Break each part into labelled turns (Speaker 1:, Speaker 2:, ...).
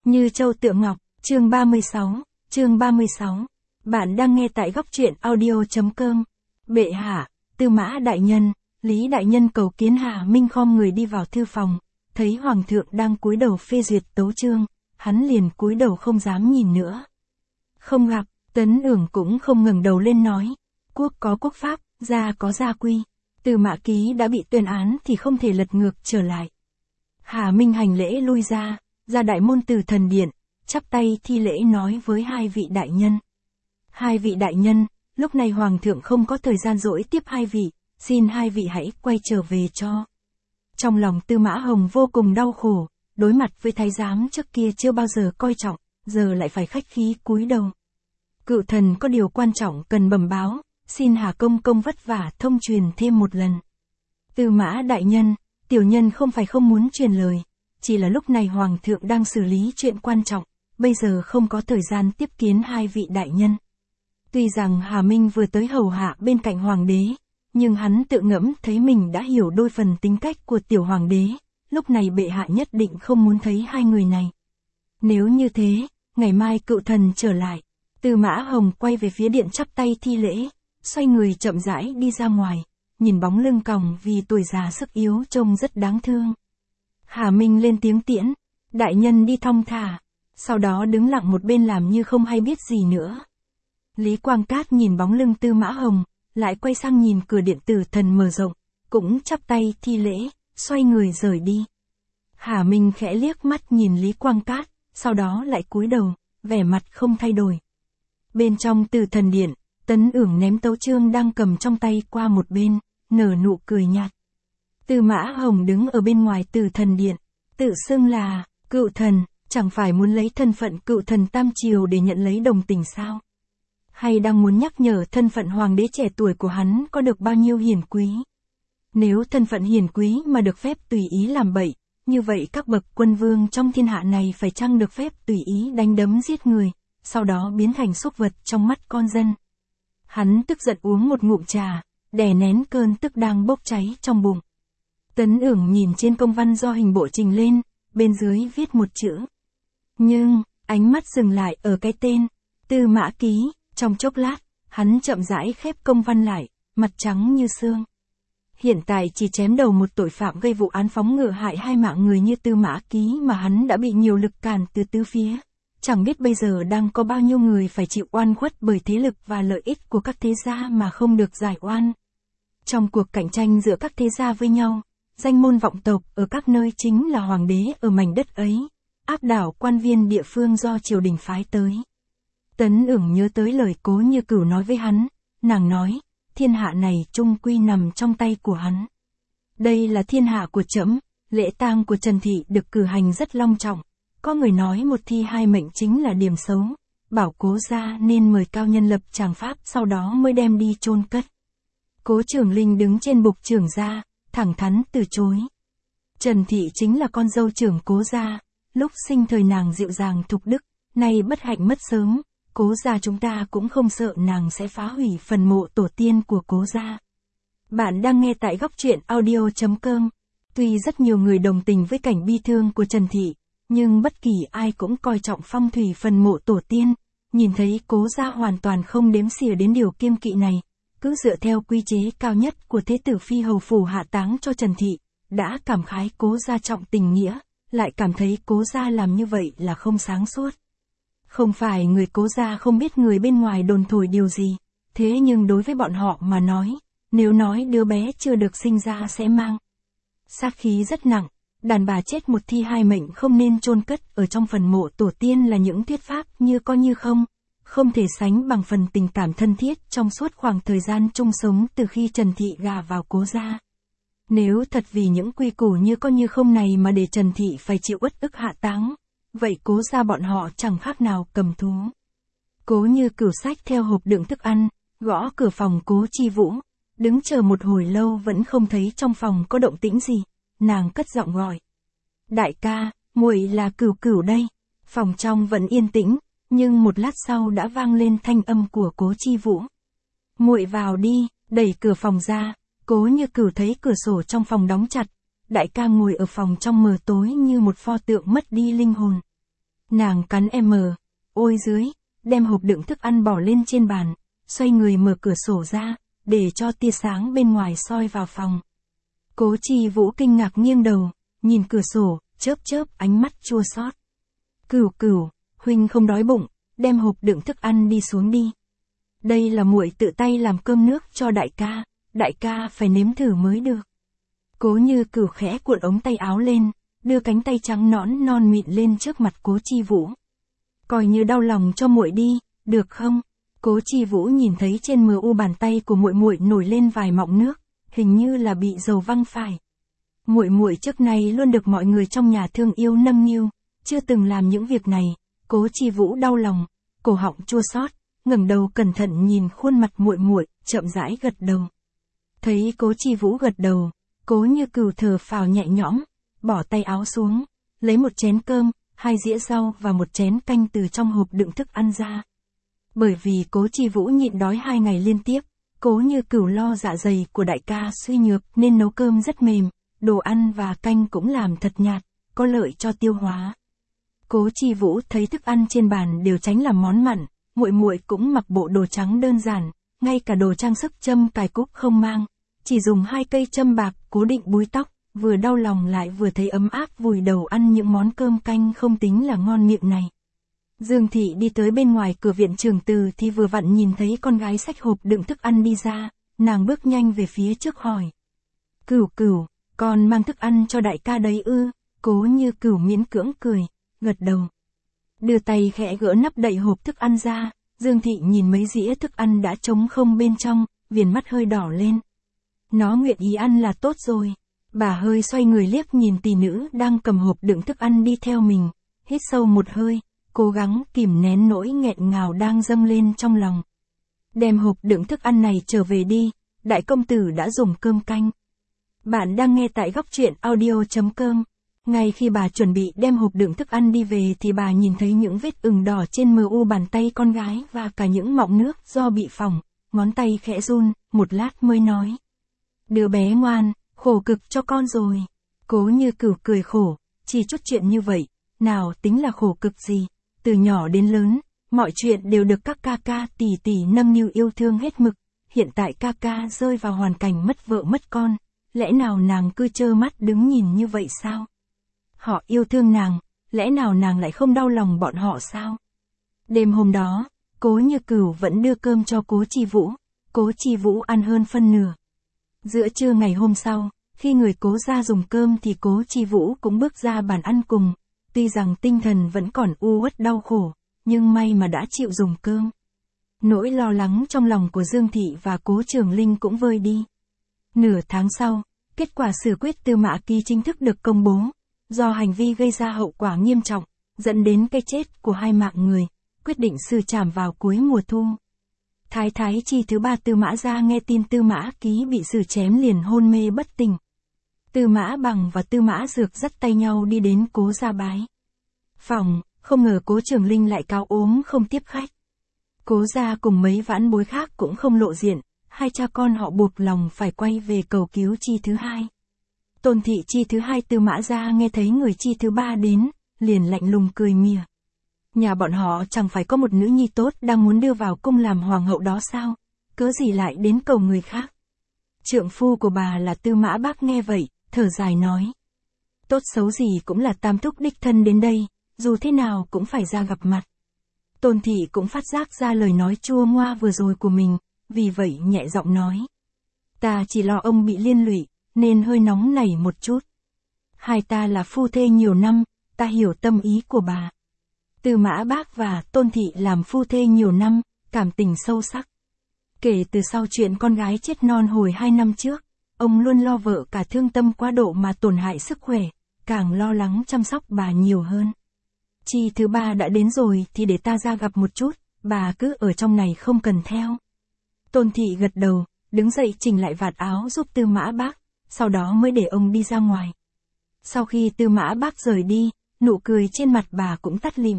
Speaker 1: Như châu tượng ngọc, chương 36. Bạn đang nghe tại góc truyện audio.com. Bệ hạ, Tư Mã đại nhân, Lý đại nhân cầu kiến Hà Minh khom người đi vào thư phòng, thấy hoàng thượng đang cúi đầu phê duyệt tấu chương, hắn liền cúi đầu không dám nhìn nữa. Không gặp, Tấn Ưởng cũng không ngẩng đầu lên nói, quốc có quốc pháp, gia có gia quy, Tư Mã ký đã bị tuyên án thì không thể lật ngược trở lại. Hà Minh hành lễ lui ra đại môn Từ Thần Điện, chắp tay thi lễ nói với hai vị đại nhân. Hai vị đại nhân, lúc này hoàng thượng không có thời gian dỗi tiếp hai vị, xin hai vị hãy quay trở về cho. Trong lòng Tư Mã Hồng vô cùng đau khổ, đối mặt với thái giám trước kia chưa bao giờ coi trọng, giờ lại phải khách khí cúi đầu. Cựu thần có điều quan trọng cần bẩm báo, xin Hà công công vất vả thông truyền thêm một lần. Tư Mã đại nhân, tiểu nhân không phải không muốn truyền lời, chỉ là lúc này hoàng thượng đang xử lý chuyện quan trọng, bây giờ không có thời gian tiếp kiến hai vị đại nhân. Tuy rằng Hà Minh vừa tới hầu hạ bên cạnh hoàng đế, nhưng hắn tự ngẫm thấy mình đã hiểu đôi phần tính cách của tiểu hoàng đế, lúc này bệ hạ nhất định không muốn thấy hai người này. Nếu như thế, ngày mai cựu thần trở lại. Tư Mã Hồng quay về phía điện chắp tay thi lễ, xoay người chậm rãi đi ra ngoài, nhìn bóng lưng còng vì tuổi già sức yếu trông rất đáng thương. Hà Minh lên tiếng tiễn, đại nhân đi thong thả, sau đó đứng lặng một bên làm như không hay biết gì nữa. Lý Quang Cát nhìn bóng lưng Tư Mã Hồng, lại quay sang nhìn cửa điện Tử Thần mở rộng, cũng chắp tay thi lễ, xoay người rời đi. Hà Minh khẽ liếc mắt nhìn Lý Quang Cát, sau đó lại cúi đầu, vẻ mặt không thay đổi. Bên trong Tử Thần Điện, Tấn Ưởng ném tấu chương đang cầm trong tay qua một bên, nở nụ cười nhạt. Tư Mã Hồng đứng ở bên ngoài Tử Thần Điện, tự xưng là cựu thần, chẳng phải muốn lấy thân phận cựu thần Tam Triều để nhận lấy đồng tình sao? Hay đang muốn nhắc nhở thân phận hoàng đế trẻ tuổi của hắn có được bao nhiêu hiển quý? Nếu thân phận hiển quý mà được phép tùy ý làm bậy, như vậy các bậc quân vương trong thiên hạ này phải chăng được phép tùy ý đánh đấm giết người, sau đó biến thành súc vật trong mắt con dân? Hắn tức giận uống một ngụm trà, đè nén cơn tức đang bốc cháy trong bụng. Tấn Ưởng nhìn trên công văn do hình bộ trình lên, bên dưới viết một chữ. Nhưng, ánh mắt dừng lại ở cái tên, Tư Mã Ký, trong chốc lát, hắn chậm rãi khép công văn lại, mặt trắng như xương. Hiện tại chỉ chém đầu một tội phạm gây vụ án phóng ngựa hại hai mạng người như Tư Mã Ký mà hắn đã bị nhiều lực cản từ tứ phía. Chẳng biết bây giờ đang có bao nhiêu người phải chịu oan khuất bởi thế lực và lợi ích của các thế gia mà không được giải oan. Trong cuộc cạnh tranh giữa các thế gia với nhau, danh môn vọng tộc ở các nơi chính là hoàng đế ở mảnh đất ấy, áp đảo quan viên địa phương do triều đình phái tới. Tấn Ưởng nhớ tới lời Cố Như Cửu nói với hắn, nàng nói, thiên hạ này chung quy nằm trong tay của hắn. Đây là thiên hạ của trẫm, lễ tang của Trần Thị được cử hành rất long trọng, có người nói một thi hai mệnh chính là điểm xấu, bảo Cố gia nên mời cao nhân lập tràng pháp sau đó mới đem đi chôn cất. Cố Trường Linh đứng trên bục trưởng gia, thẳng thắn từ chối. Trần Thị chính là con dâu trưởng Cố gia, lúc sinh thời nàng dịu dàng thục đức, nay bất hạnh mất sớm, Cố gia chúng ta cũng không sợ nàng sẽ phá hủy phần mộ tổ tiên của Cố gia. Bạn đang nghe tại góc truyện audio.com. Tuy rất nhiều người đồng tình với cảnh bi thương của Trần Thị, nhưng bất kỳ ai cũng coi trọng phong thủy phần mộ tổ tiên, nhìn thấy Cố gia hoàn toàn không đếm xỉa đến điều kiêng kỵ này, cứ dựa theo quy chế cao nhất của thế tử phi hầu phủ hạ táng cho Trần Thị, đã cảm khái Cố gia trọng tình nghĩa, lại cảm thấy Cố gia làm như vậy là không sáng suốt. Không phải người Cố gia không biết người bên ngoài đồn thổi điều gì, thế nhưng đối với bọn họ mà nói, nếu nói đứa bé chưa được sinh ra sẽ mang sát khí rất nặng, đàn bà chết một thi hai mệnh không nên chôn cất ở trong phần mộ tổ tiên là những thuyết pháp như có như không, không thể sánh bằng phần tình cảm thân thiết trong suốt khoảng thời gian chung sống từ khi Trần Thị gả vào Cố gia. Nếu thật vì những quy củ như có như không này mà để Trần Thị phải chịu uất ức hạ táng, vậy Cố gia bọn họ chẳng khác nào cầm thú. Cố Như Cửu xách theo hộp đựng thức ăn, gõ cửa phòng Cố Chi Vũ, đứng chờ một hồi lâu vẫn không thấy trong phòng có động tĩnh gì, nàng cất giọng gọi. Đại ca, muội là Cửu Cửu đây. Phòng trong vẫn yên tĩnh, nhưng một lát sau đã vang lên thanh âm của Cố Chi Vũ. Muội vào đi, đẩy cửa phòng ra, Cố Như Cửu thấy cửa sổ trong phòng đóng chặt, đại ca ngồi ở phòng trong mờ tối như một pho tượng mất đi linh hồn. Nàng cắn ôi dưới, đem hộp đựng thức ăn bỏ lên trên bàn, xoay người mở cửa sổ ra, để cho tia sáng bên ngoài soi vào phòng. Cố Chi Vũ kinh ngạc nghiêng đầu, nhìn cửa sổ, chớp chớp ánh mắt chua xót. Cửu, huynh không đói bụng, đem hộp đựng thức ăn đi xuống đi. Đây là muội tự tay làm cơm nước cho đại ca phải nếm thử mới được. Cố Như Cửu khẽ cuộn ống tay áo lên, đưa cánh tay trắng nõn non mịn lên trước mặt Cố Chi Vũ. Coi như đau lòng cho muội đi, được không? Cố Chi Vũ nhìn thấy trên bàn tay của muội nổi lên vài mọng nước, hình như là bị dầu văng phải. Muội trước nay luôn được mọi người trong nhà thương yêu nâng niu, chưa từng làm những việc này. Cố Chi Vũ đau lòng, cổ họng chua xót, ngẩng đầu cẩn thận nhìn khuôn mặt muội, chậm rãi gật đầu. Thấy Cố Chi Vũ gật đầu, Cố Như Cửu thở phào nhẹ nhõm, bỏ tay áo xuống, lấy một chén cơm, 2 dĩa rau và một chén canh từ trong hộp đựng thức ăn ra. Bởi vì Cố Chi Vũ nhịn đói 2 ngày liên tiếp, Cố Như Cửu lo dạ dày của đại ca suy nhược nên nấu cơm rất mềm, đồ ăn và canh cũng làm thật nhạt, có lợi cho tiêu hóa. Cố Chi Vũ thấy thức ăn trên bàn đều tránh làm món mặn, muội cũng mặc bộ đồ trắng đơn giản, ngay cả đồ trang sức châm cài cúc không mang, chỉ dùng 2 cây châm bạc cố định búi tóc, vừa đau lòng lại vừa thấy ấm áp vùi đầu ăn những món cơm canh không tính là ngon miệng này. Dương Thị đi tới bên ngoài cửa viện Trường Từ thì vừa vặn nhìn thấy con gái xách hộp đựng thức ăn đi ra, nàng bước nhanh về phía trước hỏi. Cửu, con mang thức ăn cho đại ca đấy ư? Cố Như Cửu miễn cưỡng cười, gật đầu. Đưa tay khẽ gỡ nắp đậy hộp thức ăn ra, Dương Thị nhìn mấy dĩa thức ăn đã trống không bên trong, viền mắt hơi đỏ lên. Nó nguyện ý ăn là tốt rồi. Bà hơi xoay người liếc nhìn tỷ nữ đang cầm hộp đựng thức ăn đi theo mình, hít sâu một hơi, cố gắng kìm nén nỗi nghẹn ngào đang dâng lên trong lòng. Đem hộp đựng thức ăn này trở về đi, đại công tử đã dùng cơm canh. Bạn đang nghe tại góc truyện audio.com. Ngay khi bà chuẩn bị đem hộp đựng thức ăn đi về thì bà nhìn thấy những vết ửng đỏ trên bàn tay con gái và cả những mọng nước do bị phỏng, ngón tay khẽ run, một lát mới nói. Đứa bé ngoan, khổ cực cho con rồi. Cố Như Cửu cười khổ, chỉ chút chuyện như vậy, nào tính là khổ cực gì, từ nhỏ đến lớn, mọi chuyện đều được các ca tỷ nâng niu yêu thương hết mực, hiện tại ca rơi vào hoàn cảnh mất vợ mất con, lẽ nào nàng cứ trơ mắt đứng nhìn như vậy sao? Họ yêu thương nàng, lẽ nào nàng lại không đau lòng bọn họ sao? Đêm hôm đó, Cố Như Cửu vẫn đưa cơm cho Cố Chi Vũ, Cố Chi Vũ ăn hơn phân nửa. Giữa trưa ngày hôm sau, khi người Cố ra dùng cơm thì Cố Chi Vũ cũng bước ra bàn ăn cùng, tuy rằng tinh thần vẫn còn u uất đau khổ, nhưng may mà đã chịu dùng cơm. Nỗi lo lắng trong lòng của Dương Thị và Cố Trường Linh cũng vơi đi. Nửa tháng sau, kết quả xử quyết Tư Mã Ký chính thức được công bố, do hành vi gây ra hậu quả nghiêm trọng, dẫn đến cái chết của 2 mạng người, quyết định xử trảm vào cuối mùa thu. Thái Chi thứ 3 Tư Mã gia nghe tin Tư Mã Ký bị xử chém liền hôn mê bất tỉnh. Tư Mã Bằng và Tư Mã Dược dắt tay nhau đi đến Cố gia bái phòng, không ngờ Cố Trường Linh lại cáo ốm không tiếp khách. Cố gia cùng mấy vãn bối khác cũng không lộ diện, 2 cha con họ buộc lòng phải quay về cầu cứu Chi thứ 2. Tôn thị Chi thứ 2 Tư Mã gia nghe thấy người Chi thứ 3 đến, liền lạnh lùng cười mỉa. Nhà bọn họ chẳng phải có một nữ nhi tốt đang muốn đưa vào cung làm hoàng hậu đó sao, cớ gì lại đến cầu người khác. Trượng phu của bà là Tư Mã Bác nghe vậy, thở dài nói. Tốt xấu gì cũng là tam thúc đích thân đến đây, dù thế nào cũng phải ra gặp mặt. Tôn thị cũng phát giác ra lời nói chua ngoa vừa rồi của mình, vì vậy nhẹ giọng nói. Ta chỉ lo ông bị liên lụy, nên hơi nóng nảy một chút. Hai ta là phu thê nhiều năm, ta hiểu tâm ý của bà. Tư Mã Bác và Tôn thị làm phu thê nhiều năm, cảm tình sâu sắc. Kể từ sau chuyện con gái chết non hồi 2 năm trước, ông luôn lo vợ cả thương tâm quá độ mà tổn hại sức khỏe, càng lo lắng chăm sóc bà nhiều hơn. Chi thứ 3 đã đến rồi thì để ta ra gặp một chút, bà cứ ở trong này không cần theo. Tôn thị gật đầu, đứng dậy chỉnh lại vạt áo giúp Tư Mã Bác, sau đó mới để ông đi ra ngoài. Sau khi Tư Mã Bác rời đi, nụ cười trên mặt bà cũng tắt lịm.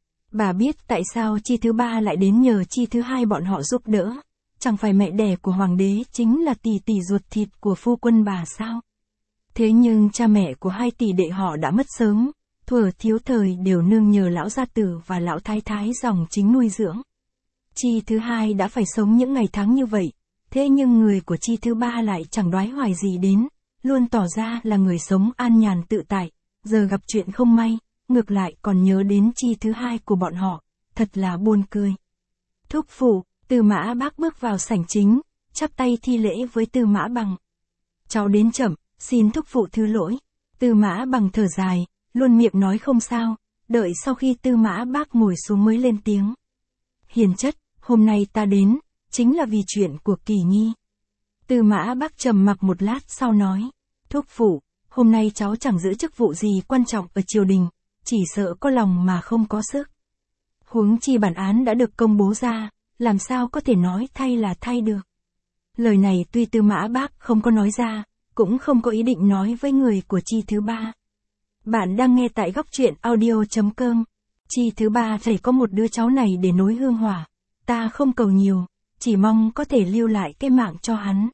Speaker 1: Bà biết tại sao Chi thứ 3 lại đến nhờ Chi thứ 2 bọn họ giúp đỡ, chẳng phải mẹ đẻ của hoàng đế chính là tỷ tỷ ruột thịt của phu quân bà sao? Thế nhưng cha mẹ của 2 tỷ đệ họ đã mất sớm, thuở thiếu thời đều nương nhờ lão gia tử và lão thái thái dòng chính nuôi dưỡng. Chi thứ hai đã phải sống những ngày tháng như vậy, thế nhưng người của chi thứ ba lại chẳng đoái hoài gì đến, luôn tỏ ra là người sống an nhàn tự tại, giờ gặp chuyện không may, ngược lại còn nhớ đến chi thứ hai của bọn họ, thật là buồn cười. Thúc phụ, Tư Mã Bác bước vào sảnh chính, chắp tay thi lễ với Tư Mã Bằng. Cháu đến chậm, xin thúc phụ thứ lỗi. Tư Mã Bằng thở dài, luôn miệng nói không sao, đợi sau khi Tư Mã Bác ngồi xuống mới lên tiếng. Hiền chất, hôm nay ta đến, chính là vì chuyện của Kỳ Nhi. Tư Mã Bác trầm mặc một lát sau nói, thúc phụ, hôm nay cháu chẳng giữ chức vụ gì quan trọng ở triều đình, chỉ sợ có lòng mà không có sức. Huống chi bản án đã được công bố ra, làm sao có thể nói thay là thay được. Lời này tuy Tư Mã Bác không có nói ra, cũng không có ý định nói với người của chi thứ ba. Bạn đang nghe tại góc truyện audio.com. Chi thứ ba phải có một đứa cháu này để nối hương hỏa. Ta không cầu nhiều, chỉ mong có thể lưu lại cái mạng cho hắn.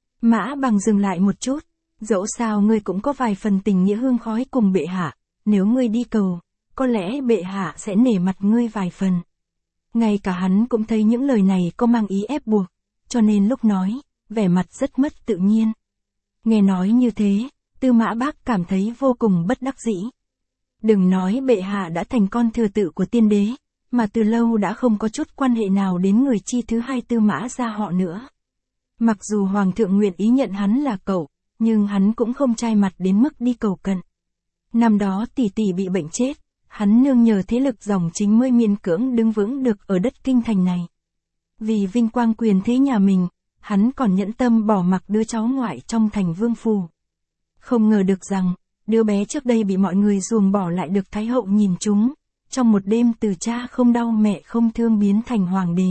Speaker 1: Mã Bằng dừng lại một chút, dẫu sao ngươi cũng có vài phần tình nghĩa hương khói cùng bệ hạ, nếu ngươi đi cầu, có lẽ bệ hạ sẽ nể mặt ngươi vài phần. Ngay cả hắn cũng thấy những lời này có mang ý ép buộc, cho nên lúc nói, vẻ mặt rất mất tự nhiên. Nghe nói như thế, Tư Mã Bác cảm thấy vô cùng bất đắc dĩ. Đừng nói bệ hạ đã thành con thừa tự của tiên đế, mà từ lâu đã không có chút quan hệ nào đến người chi thứ hai Tư Mã gia họ nữa. Mặc dù Hoàng thượng nguyện ý nhận hắn là cậu, nhưng hắn cũng không trai mặt đến mức đi cầu cận. Năm đó tỷ tỷ bị bệnh chết, hắn nương nhờ thế lực dòng chính mới miên cưỡng đứng vững được ở đất kinh thành này. Vì vinh quang quyền thế nhà mình, hắn còn nhẫn tâm bỏ mặc đứa cháu ngoại trong thành vương phủ. Không ngờ được rằng, đứa bé trước đây bị mọi người ruồng bỏ lại được Thái hậu nhìn trúng, trong một đêm từ cha không đau mẹ không thương biến thành hoàng đế.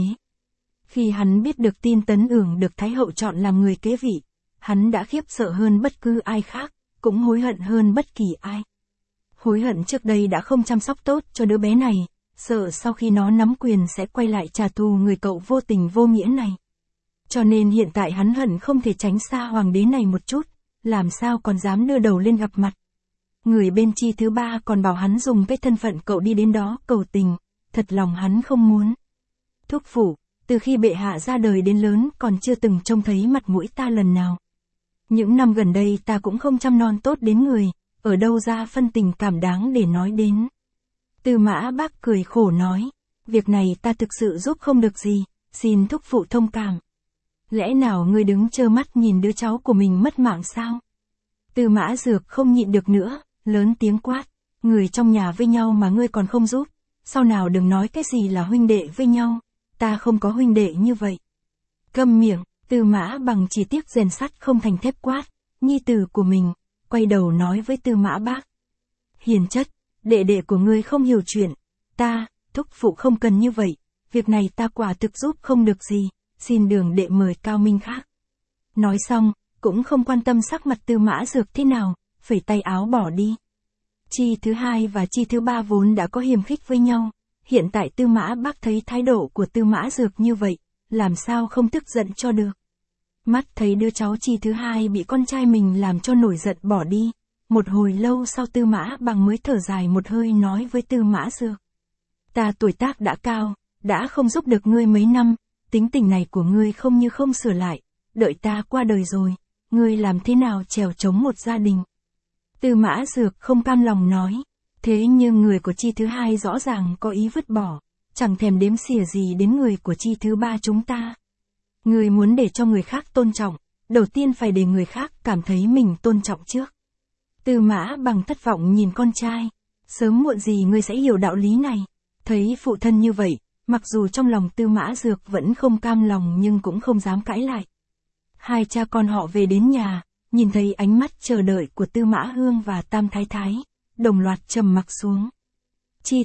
Speaker 1: Khi hắn biết được tin Tấn Ưởng được Thái hậu chọn làm người kế vị, hắn đã khiếp sợ hơn bất cứ ai khác, cũng hối hận hơn bất kỳ ai. Hối hận trước đây đã không chăm sóc tốt cho đứa bé này, sợ sau khi nó nắm quyền sẽ quay lại trả thù người cậu vô tình vô nghĩa này. Cho nên hiện tại hắn hận không thể tránh xa hoàng đế này một chút, làm sao còn dám đưa đầu lên gặp mặt. Người bên chi thứ ba còn bảo hắn dùng cái thân phận cậu đi đến đó cầu tình, thật lòng hắn không muốn. Thúc phụ, từ khi bệ hạ ra đời đến lớn còn chưa từng trông thấy mặt mũi ta lần nào. Những năm gần đây ta cũng không chăm non tốt đến người, ở đâu ra phân tình cảm đáng để nói đến. Tư Mã Bác cười khổ nói, việc này ta thực sự giúp không được gì, xin thúc phụ thông cảm. Lẽ nào ngươi đứng trơ mắt nhìn đứa cháu của mình mất mạng sao? Tư Mã Dược không nhịn được nữa, lớn tiếng quát, người trong nhà với nhau mà ngươi còn không giúp, sau nào đừng nói cái gì là huynh đệ với nhau, ta không có huynh đệ như vậy. Câm miệng, Tư Mã Bằng chỉ tiếc rèn sắt không thành thép quát, nhi tử của mình, quay đầu nói với Tư Mã Bác. Hiền chất, đệ đệ của ngươi không hiểu chuyện, ta, thúc phụ không cần như vậy, việc này ta quả thực giúp không được gì, xin đường đệ mời cao minh khác. Nói xong, cũng không quan tâm sắc mặt Tư Mã Dược thế nào, phẩy tay áo bỏ đi. Chi thứ hai và chi thứ ba vốn đã có hiềm khích với nhau, hiện tại Tư Mã Bác thấy thái độ của Tư Mã Dược như vậy, làm sao không tức giận cho được. Mắt thấy đứa cháu chi thứ hai bị con trai mình làm cho nổi giận bỏ đi, một hồi lâu sau Tư Mã Bằng mới thở dài một hơi nói với Tư Mã Dược. Ta tuổi tác đã cao, đã không giúp được ngươi mấy năm, tính tình này của ngươi không như không sửa lại, đợi ta qua đời rồi, ngươi làm thế nào chèo chống một gia đình. Tư Mã Dược không cam lòng nói, thế nhưng người của chi thứ hai rõ ràng có ý vứt bỏ, chẳng thèm đếm xỉa gì đến người của chi thứ ba chúng ta. Ngươi muốn để cho người khác tôn trọng, đầu tiên phải để người khác cảm thấy mình tôn trọng trước. Tư Mã Bằng thất vọng nhìn con trai, sớm muộn gì ngươi sẽ hiểu đạo lý này. Thấy phụ thân như vậy, mặc dù trong lòng Tư Mã Dược vẫn không cam lòng nhưng cũng không dám cãi lại. Hai cha con họ về đến nhà, nhìn thấy ánh mắt chờ đợi của Tư Mã Hương và Tam Thái Thái, đồng loạt trầm mặc xuống. Chi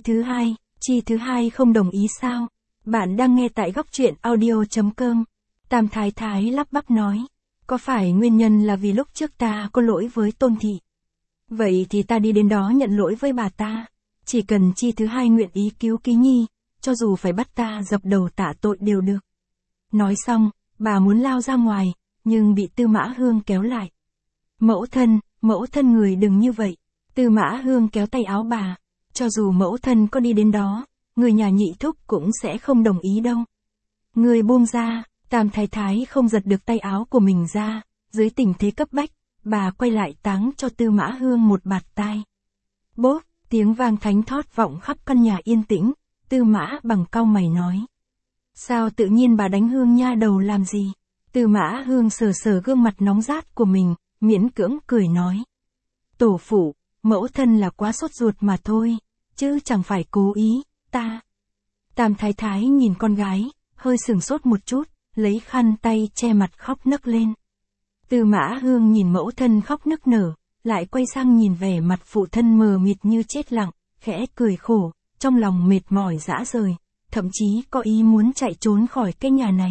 Speaker 1: thứ hai không đồng ý sao? Bạn đang nghe tại góc truyện audio.com. Tam Thái Thái lắp bắp nói, có phải nguyên nhân là vì lúc trước ta có lỗi với Tôn Thị? Vậy thì ta đi đến đó nhận lỗi với bà ta. Chỉ cần chi thứ hai nguyện ý cứu Ký Nhi, cho dù phải bắt ta dập đầu tạ tội đều được. Nói xong, bà muốn lao ra ngoài, nhưng bị Tư Mã Hương kéo lại. Mẫu thân người đừng như vậy. Tư Mã Hương kéo tay áo bà, cho dù mẫu thân có đi đến đó, người nhà Nhị thúc cũng sẽ không đồng ý đâu. Người buông ra, Tam Thái Thái không giật được tay áo của mình ra, dưới tình thế cấp bách, bà quay lại táng cho Tư Mã Hương một bạt tai. Bốp, tiếng vang thánh thót vọng khắp căn nhà yên tĩnh, Tư Mã Bằng cau mày nói. Sao tự nhiên bà đánh Hương nha đầu làm gì? Tư Mã Hương sờ sờ gương mặt nóng rát của mình, miễn cưỡng cười nói. Tổ phụ, mẫu thân là quá sốt ruột mà thôi, chứ chẳng phải cố ý, ta. Tam Thái Thái nhìn con gái, hơi sửng sốt một chút, lấy khăn tay che mặt khóc nấc lên. Tư Mã Hương nhìn mẫu thân khóc nức nở, lại quay sang nhìn vẻ mặt phụ thân mờ mịt như chết lặng, khẽ cười khổ, trong lòng mệt mỏi rã rời, thậm chí có ý muốn chạy trốn khỏi cái nhà này.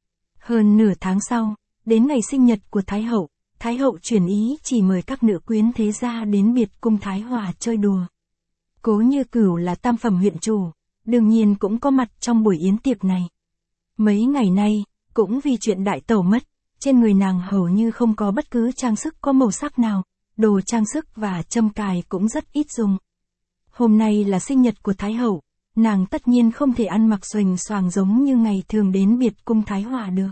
Speaker 1: Hơn nửa tháng sau, đến ngày sinh nhật của Thái hậu chuyển ý chỉ mời các nữ quyến thế gia đến biệt cung Thái Hòa chơi đùa. Cố Như Cửu là tam phẩm huyện chủ, đương nhiên cũng có mặt trong buổi yến tiệc này. Mấy ngày nay, cũng vì chuyện đại tẩu mất, trên người nàng hầu như không có bất cứ trang sức có màu sắc nào, đồ trang sức và châm cài cũng rất ít dùng. Hôm nay là sinh nhật của Thái hậu, nàng tất nhiên không thể ăn mặc xoành xoàng giống như ngày thường đến biệt cung Thái Hòa được.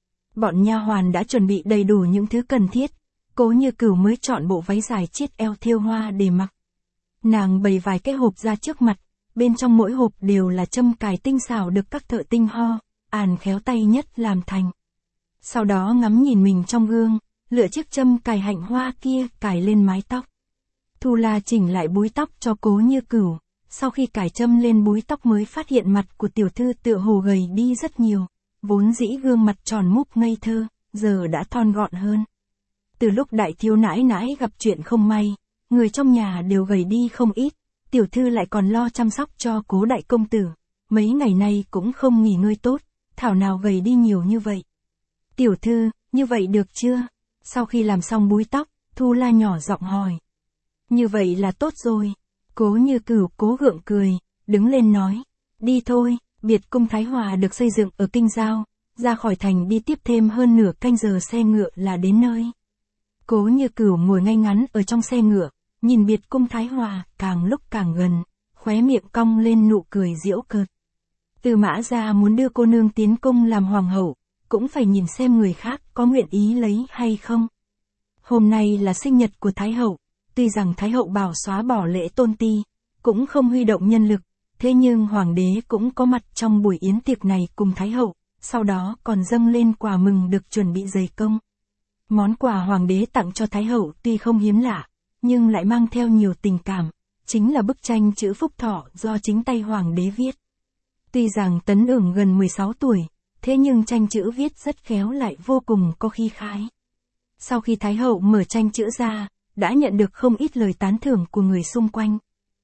Speaker 1: Bọn nha hoàn đã chuẩn bị đầy đủ những thứ cần thiết, Cố Như Cửu mới chọn bộ váy dài chiết eo thêu hoa để mặc. Nàng bày vài cái hộp ra trước mặt, bên trong mỗi hộp đều là châm cài tinh xảo được các thợ tinh ho, khéo tay nhất làm thành. Sau đó ngắm nhìn mình trong gương, lựa chiếc châm cài hạnh hoa kia cài lên mái tóc. Thu La chỉnh lại búi tóc cho Cố Như Cửu, sau khi cài châm lên búi tóc mới phát hiện mặt của tiểu thư tựa hồ gầy đi rất nhiều, vốn dĩ gương mặt tròn múp ngây thơ, giờ đã thon gọn hơn. Từ lúc đại thiếu nãi nãi gặp chuyện không may, người trong nhà đều gầy đi không ít, tiểu thư lại còn lo chăm sóc cho Cố đại công tử, mấy ngày nay cũng không nghỉ ngơi tốt, thảo nào gầy đi nhiều như vậy. Tiểu thư, như vậy được chưa? Sau khi làm xong búi tóc, Thu La nhỏ giọng hỏi. Như vậy là tốt rồi. Cố Như Cửu cố gượng cười, đứng lên nói. Đi thôi, biệt cung Thái Hòa được xây dựng ở Kinh Giao, ra khỏi thành đi tiếp thêm hơn nửa canh giờ xe ngựa là đến nơi. Cố Như Cửu ngồi ngay ngắn ở trong xe ngựa, nhìn biệt cung Thái Hòa càng lúc càng gần, khóe miệng cong lên nụ cười giễu cợt. Tư Mã gia muốn đưa cô nương tiến cung làm hoàng hậu, cũng phải nhìn xem người khác có nguyện ý lấy hay không. Hôm nay là sinh nhật của Thái hậu, tuy rằng Thái hậu bảo xóa bỏ lễ tôn ti, cũng không huy động nhân lực, thế nhưng hoàng đế cũng có mặt trong buổi yến tiệc này cùng Thái hậu, sau đó còn dâng lên quà mừng được chuẩn bị dày công. Món quà hoàng đế tặng cho Thái hậu tuy không hiếm lạ, nhưng lại mang theo nhiều tình cảm, chính là bức tranh chữ phúc thọ do chính tay hoàng đế viết. Tuy rằng Tấn Ưởng gần 16 tuổi, thế nhưng tranh chữ viết rất khéo lại vô cùng có khí khái. Sau khi Thái hậu mở tranh chữ ra, đã nhận được không ít lời tán thưởng của người xung quanh.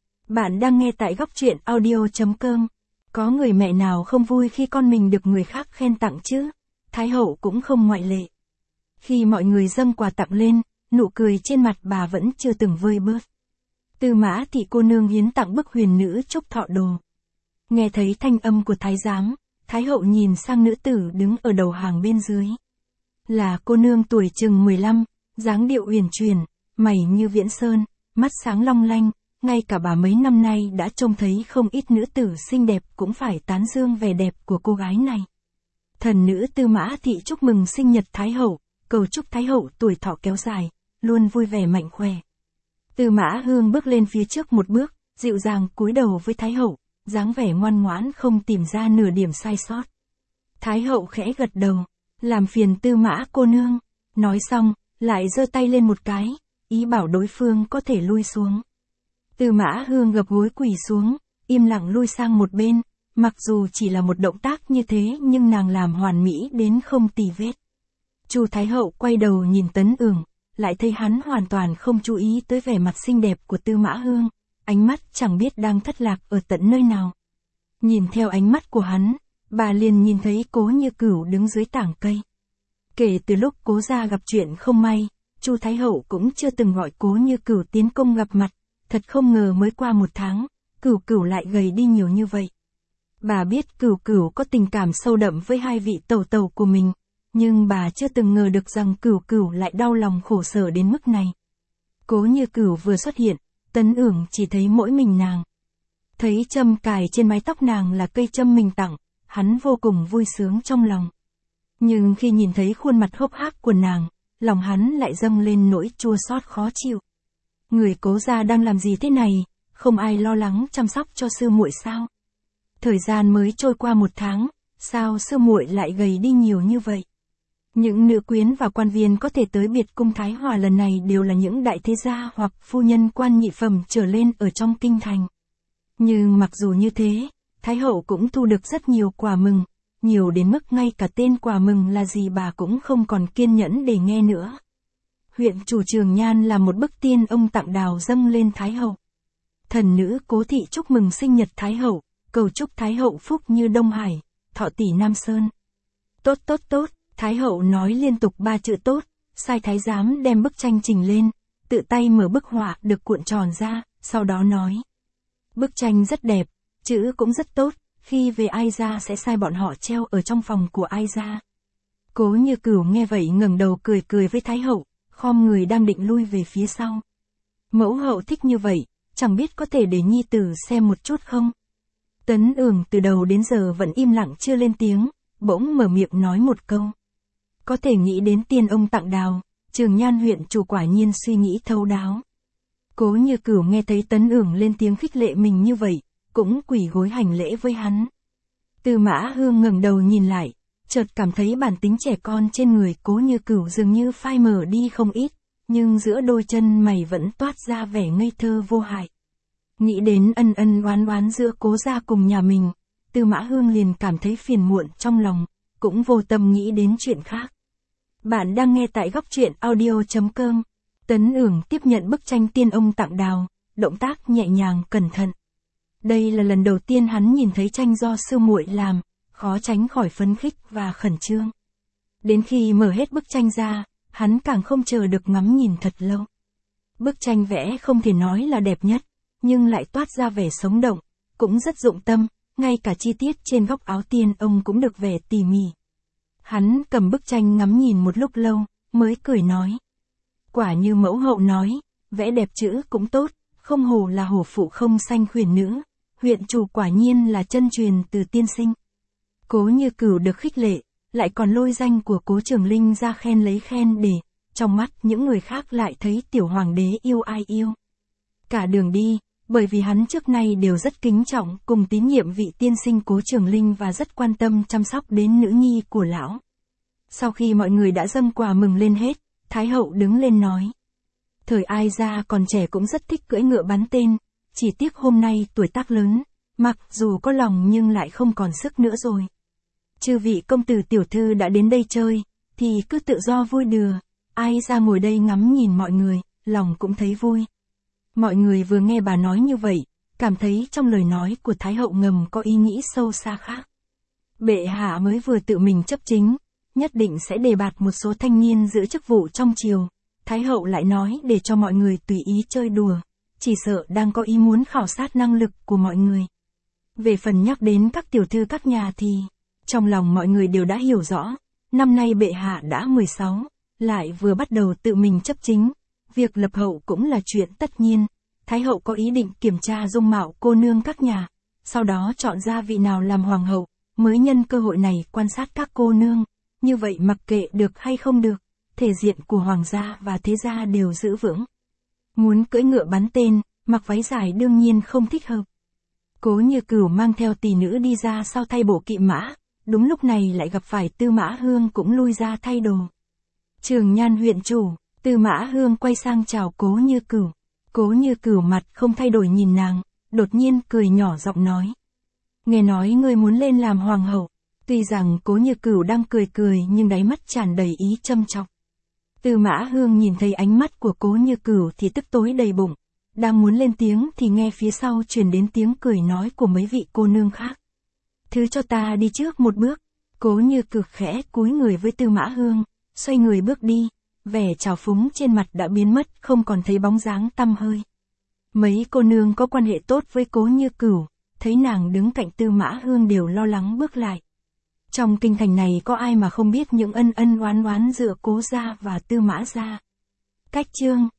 Speaker 1: Bạn đang nghe tại góc truyện audio.com. Có người mẹ nào không vui khi con mình được người khác khen tặng chứ? Thái hậu cũng không ngoại lệ. Khi mọi người dâng quà tặng lên, nụ cười trên mặt bà vẫn chưa từng vơi bớt. Tư Mã thị cô nương hiến tặng bức huyền nữ trúc thọ đồ. Nghe thấy thanh âm của thái giám, Thái hậu nhìn sang nữ tử đứng ở đầu hàng bên dưới. Là cô nương tuổi chừng 15, dáng điệu uyển chuyển, mày như viễn sơn, mắt sáng long lanh, ngay cả bà mấy năm nay đã trông thấy không ít nữ tử xinh đẹp cũng phải tán dương vẻ đẹp của cô gái này. Thần nữ Tư Mã thị chúc mừng sinh nhật Thái hậu, cầu chúc Thái hậu tuổi thọ kéo dài, luôn vui vẻ mạnh khỏe. Tư Mã Hương bước lên phía trước một bước, dịu dàng cúi đầu với Thái hậu, dáng vẻ ngoan ngoãn không tìm ra nửa điểm sai sót. Thái hậu khẽ gật đầu, làm phiền Tư Mã cô nương, nói xong, lại giơ tay lên một cái, ý bảo đối phương có thể lui xuống. Tư Mã Hương gập gối quỳ xuống, im lặng lui sang một bên, mặc dù chỉ là một động tác như thế nhưng nàng làm hoàn mỹ đến không tì vết. Chu Thái hậu quay đầu nhìn Tấn Ưởng, lại thấy hắn hoàn toàn không chú ý tới vẻ mặt xinh đẹp của Tư Mã Hương, ánh mắt chẳng biết đang thất lạc ở tận nơi nào. Nhìn theo ánh mắt của hắn, bà liền nhìn thấy Cố Như Cửu đứng dưới tảng cây. Kể từ lúc Cố gia gặp chuyện không may, Chu Thái hậu cũng chưa từng gọi Cố Như Cửu tiến cung gặp mặt, thật không ngờ mới qua một tháng, Cửu Cửu lại gầy đi nhiều như vậy. Bà biết Cửu Cửu có tình cảm sâu đậm với hai vị tẩu tẩu của mình, nhưng bà chưa từng ngờ được rằng Cửu Cửu lại đau lòng khổ sở đến mức này. Cố Như Cửu vừa xuất hiện, Tấn Ưởng chỉ thấy mỗi mình nàng. Thấy châm cài trên mái tóc nàng là cây châm mình tặng, hắn vô cùng vui sướng trong lòng. Nhưng khi nhìn thấy khuôn mặt hốc hác của nàng, lòng hắn lại dâng lên nỗi chua xót khó chịu. Người Cố gia đang làm gì thế này, không ai lo lắng chăm sóc cho sư muội sao? Thời gian mới trôi qua 1 tháng, sao sư muội lại gầy đi nhiều như vậy? Những nữ quyến và quan viên có thể tới biệt cung Thái Hòa lần này đều là những đại thế gia hoặc phu nhân quan nhị phẩm trở lên ở trong kinh thành. Nhưng mặc dù như thế, Thái hậu cũng thu được rất nhiều quà mừng, nhiều đến mức ngay cả tên quà mừng là gì bà cũng không còn kiên nhẫn để nghe nữa. Huyện chủ Trường Nhan là một bức tiên ông tặng đào dâng lên Thái hậu. Thần nữ Cố thị chúc mừng sinh nhật Thái hậu, cầu chúc Thái hậu phúc như Đông Hải, thọ tỷ Nam Sơn. Tốt tốt tốt, Thái hậu nói liên tục 3 chữ tốt, sai thái giám đem bức tranh trình lên, tự tay mở bức họa được cuộn tròn ra, sau đó nói. Bức tranh rất đẹp, chữ cũng rất tốt, khi về Ai Gia sẽ sai bọn họ treo ở trong phòng của Ai Gia. Cố Như Cửu nghe vậy ngẩng đầu cười cười với Thái hậu, khom người đang định lui về phía sau. Mẫu hậu thích như vậy, chẳng biết có thể để nhi tử xem một chút không? Tấn Ưởng từ đầu đến giờ vẫn im lặng chưa lên tiếng, bỗng mở miệng nói một câu. Có thể nghĩ đến tiên ông tặng đào, Trường Nhan huyện chủ quả nhiên suy nghĩ thấu đáo. Cố Như Cửu nghe thấy Tấn Ưởng lên tiếng khích lệ mình như vậy, cũng quỳ gối hành lễ với hắn. Tư Mã Hương ngẩng đầu nhìn lại, chợt cảm thấy bản tính trẻ con trên người Cố Như Cửu dường như phai mờ đi không ít, nhưng giữa đôi chân mày vẫn toát ra vẻ ngây thơ vô hại. Nghĩ đến ân ân oán oán giữa Cố gia cùng nhà mình, Tư Mã Hương liền cảm thấy phiền muộn trong lòng, cũng vô tâm nghĩ đến chuyện khác. Bạn đang nghe tại góc truyện audio.com. Tấn Ưởng tiếp nhận bức tranh tiên ông tặng đào, động tác nhẹ nhàng cẩn thận. Đây là lần đầu tiên hắn nhìn thấy tranh do sư muội làm, khó tránh khỏi phấn khích và khẩn trương. Đến khi mở hết bức tranh ra, hắn càng không chờ được ngắm nhìn thật lâu. Bức tranh vẽ không thể nói là đẹp nhất, nhưng lại toát ra vẻ sống động, cũng rất dụng tâm, ngay cả chi tiết trên góc áo tiên ông cũng được vẽ tỉ mỉ. Hắn cầm bức tranh ngắm nhìn một lúc lâu, mới cười nói. Quả như mẫu hậu nói, vẽ đẹp chữ cũng tốt, không hổ là hổ phụ không sanh khuyển nữ, huyện chủ quả nhiên là chân truyền từ tiên sinh. Cố Như Cửu được khích lệ, lại còn lôi danh của Cố Trường Linh ra khen lấy khen để, trong mắt những người khác lại thấy tiểu hoàng đế yêu ai yêu. Cả đường đi, bởi vì hắn trước nay đều rất kính trọng cùng tín nhiệm vị tiên sinh Cố Trường Linh và rất quan tâm chăm sóc đến nữ nhi của lão. Sau khi mọi người đã dâng quà mừng lên hết, Thái hậu đứng lên nói. Thời Ai Gia còn trẻ cũng rất thích cưỡi ngựa bắn tên, chỉ tiếc hôm nay tuổi tác lớn, mặc dù có lòng nhưng lại không còn sức nữa rồi. Chư vị công tử tiểu thư đã đến đây chơi, thì cứ tự do vui đùa, Ai Gia ngồi đây ngắm nhìn mọi người, lòng cũng thấy vui. Mọi người vừa nghe bà nói như vậy, cảm thấy trong lời nói của Thái hậu ngầm có ý nghĩ sâu xa khác. Bệ hạ mới vừa tự mình chấp chính, nhất định sẽ đề bạt một số thanh niên giữ chức vụ trong triều. Thái hậu lại nói để cho mọi người tùy ý chơi đùa, chỉ sợ đang có ý muốn khảo sát năng lực của mọi người. Về phần nhắc đến các tiểu thư các nhà thì, trong lòng mọi người đều đã hiểu rõ, năm nay bệ hạ đã 16, lại vừa bắt đầu tự mình chấp chính, việc lập hậu cũng là chuyện tất nhiên. Thái hậu có ý định kiểm tra dung mạo cô nương các nhà, sau đó chọn ra vị nào làm hoàng hậu, mới nhân cơ hội này quan sát các cô nương, như vậy mặc kệ được hay không được, thể diện của hoàng gia và thế gia đều giữ vững. Muốn cưỡi ngựa bắn tên, mặc váy dài đương nhiên không thích hợp. Cố Như Cửu mang theo tỷ nữ đi ra sau thay bộ kỵ mã, đúng lúc này lại gặp phải Tư Mã Hương cũng lui ra thay đồ. Trường Nhan huyện chủ, Tư Mã Hương quay sang chào Cố Như Cửu. Cố Như Cửu mặt không thay đổi nhìn nàng, đột nhiên cười nhỏ giọng nói. Nghe nói ngươi muốn lên làm hoàng hậu. Tuy rằng Cố Như Cửu đang cười cười nhưng đáy mắt tràn đầy ý châm chọc. Tư Mã Hương nhìn thấy ánh mắt của Cố Như Cửu thì tức tối đầy bụng, đang muốn lên tiếng thì nghe phía sau truyền đến tiếng cười nói của mấy vị cô nương khác. Thứ cho ta đi trước một bước. Cố Như Cửu khẽ cúi người với Tư Mã Hương, xoay người bước đi, vẻ trào phúng trên mặt đã biến mất, không còn thấy bóng dáng tăm hơi. Mấy cô nương có quan hệ tốt với Cố Như Cửu, thấy nàng đứng cạnh Tư Mã Hương đều lo lắng bước lại. Trong kinh thành này có ai mà không biết những ân ân oán oán giữa Cố gia và Tư Mã gia. Cách chương